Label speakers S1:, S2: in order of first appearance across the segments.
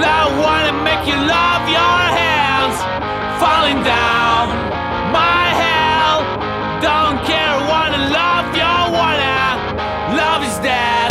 S1: I wanna make you love your hands falling down my hell. Don't care, wanna love your wanna. Love is dead.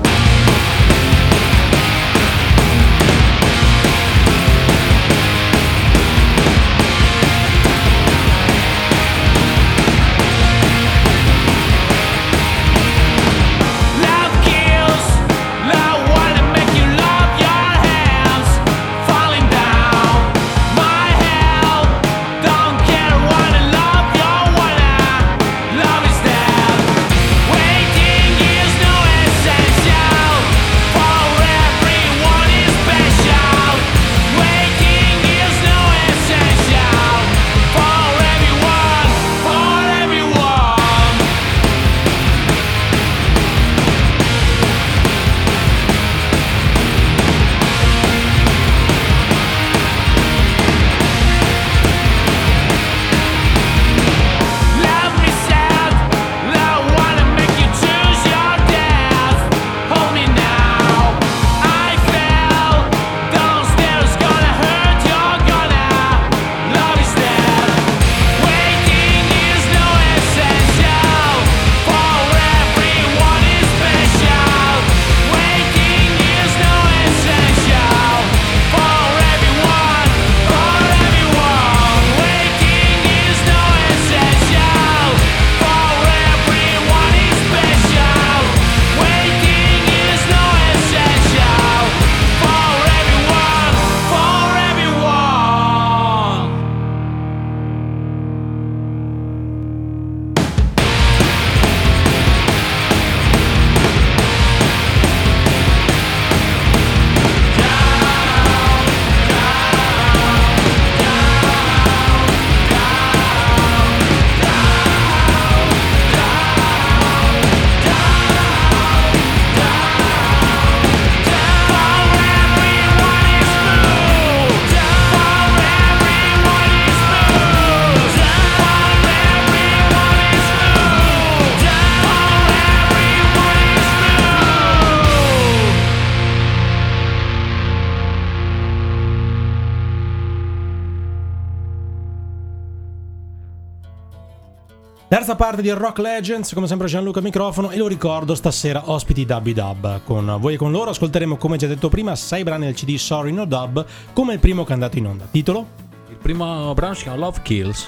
S2: Terza parte di Rock Legends, come sempre Gianluca al microfono, e lo ricordo, stasera ospiti Dubby Dub. Con voi e con loro ascolteremo, come già detto prima, 6 brani del CD Sorry No Dub, come il primo che è andato in onda. Titolo?
S3: Il primo brano si chiama Love Kills.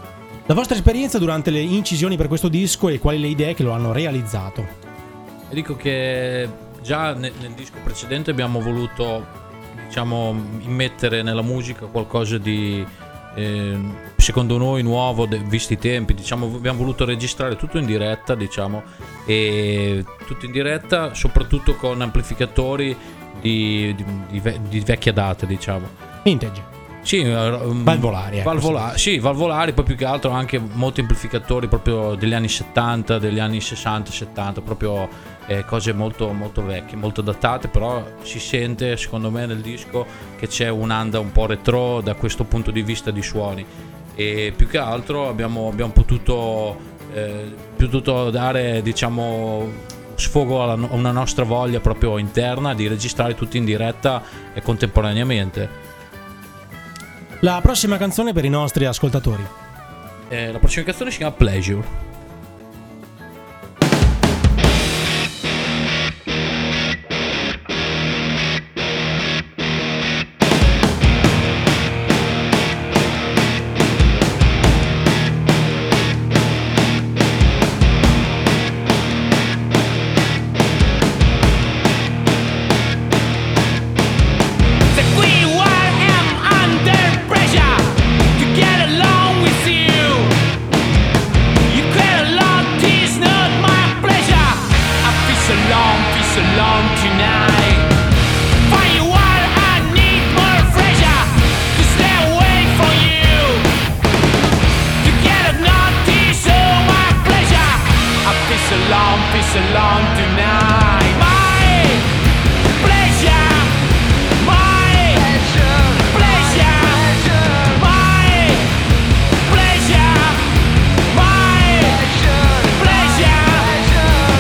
S2: La vostra esperienza durante le incisioni per questo disco e quali le idee che lo hanno realizzato?
S3: E dico che già nel disco precedente abbiamo voluto, diciamo, immettere nella musica qualcosa di secondo noi nuovo, visti i tempi, diciamo. Abbiamo voluto registrare tutto in diretta, diciamo, e tutto in diretta, soprattutto con amplificatori di vecchia data, diciamo.
S2: Vintage.
S3: Sì,
S2: valvolari,
S3: sì, valvolari, poi più che altro anche molti amplificatori proprio degli anni 70, degli anni 60, 70, proprio cose molto molto vecchie, molto datate, però si sente secondo me nel disco che c'è un'anda un po' retro da questo punto di vista di suoni, e più che altro abbiamo potuto dare, diciamo, sfogo a una nostra voglia proprio interna di registrare tutti in diretta e contemporaneamente.
S2: La prossima canzone per i nostri ascoltatori.
S3: La prossima canzone si chiama Pleasure.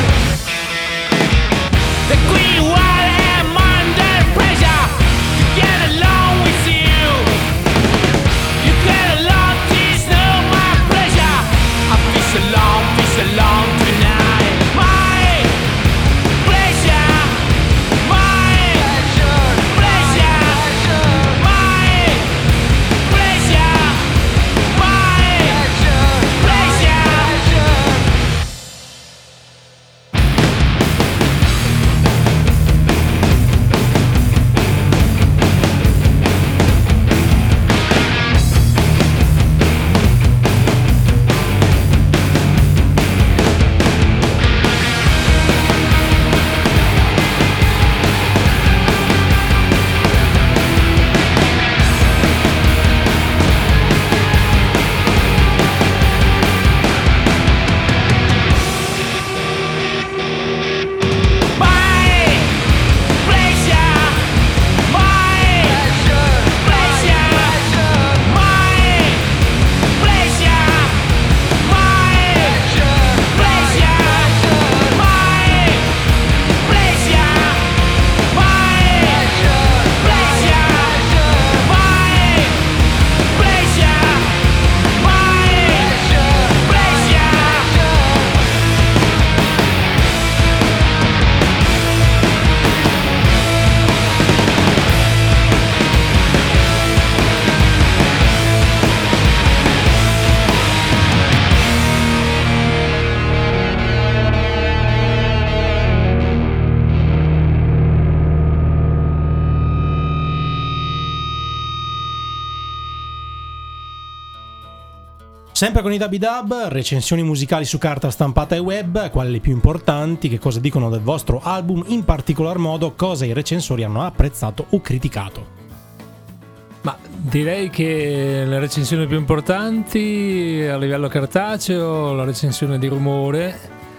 S1: The queen while I'm under pressure to get
S2: Sempre con i Dub Dub, recensioni musicali su carta stampata e web, quali le più importanti, che cosa dicono del vostro album, in particolar modo cosa i recensori hanno apprezzato o criticato.
S4: Ma direi che le recensioni più importanti a livello cartaceo, la recensione di Rumore,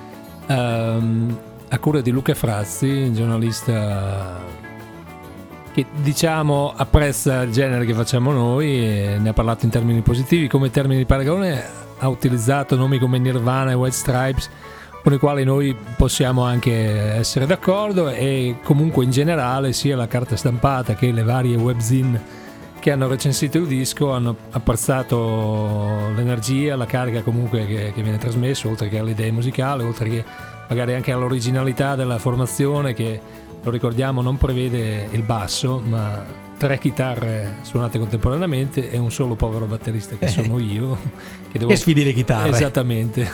S4: a cura di Luca Frazzi, giornalista che diciamo apprezza il genere che facciamo noi e ne ha parlato in termini positivi. Come termini di paragone ha utilizzato nomi come Nirvana e White Stripes, con i quali noi possiamo anche essere d'accordo, e comunque in generale sia la carta stampata che le varie webzine che hanno recensito il disco hanno apprezzato l'energia, la carica comunque che viene trasmesso, oltre che all'idea musicale, oltre che magari anche all'originalità della formazione, che lo ricordiamo non prevede il basso ma 3 chitarre suonate contemporaneamente e un solo povero batterista che sono io che devo...
S2: E sfidi le chitarre.
S4: Esattamente.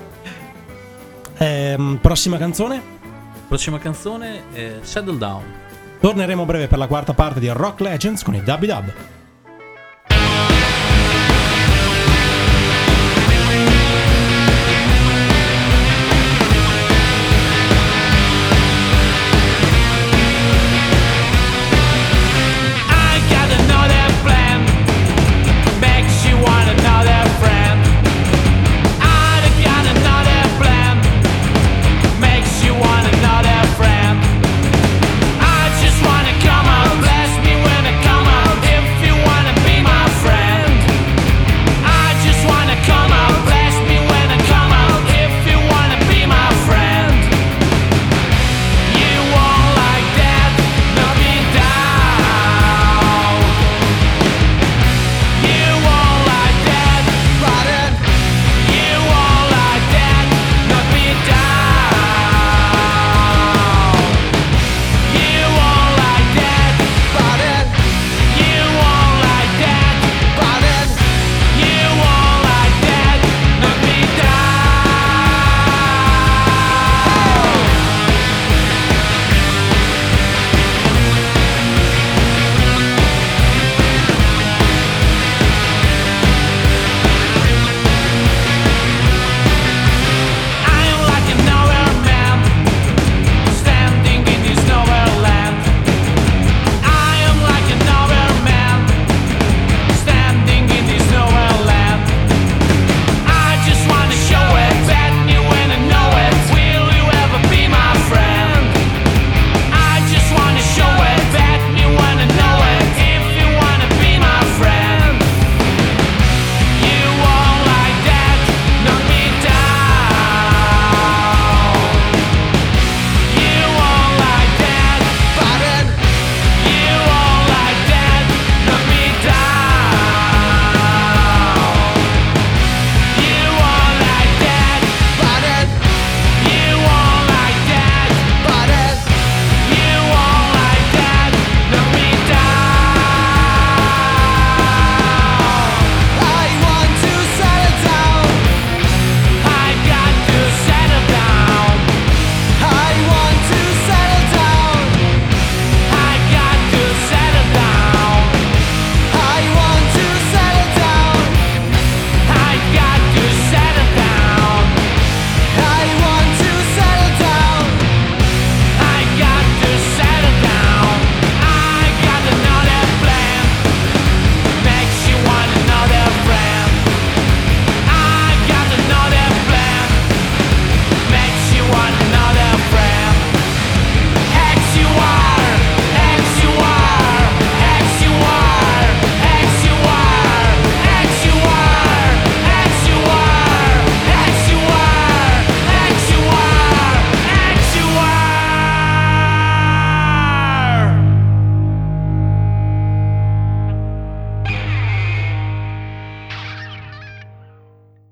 S2: Prossima canzone?
S3: Prossima canzone è Settle Down.
S2: Torneremo a breve per la quarta parte di Rock Legends con i Dub Dub.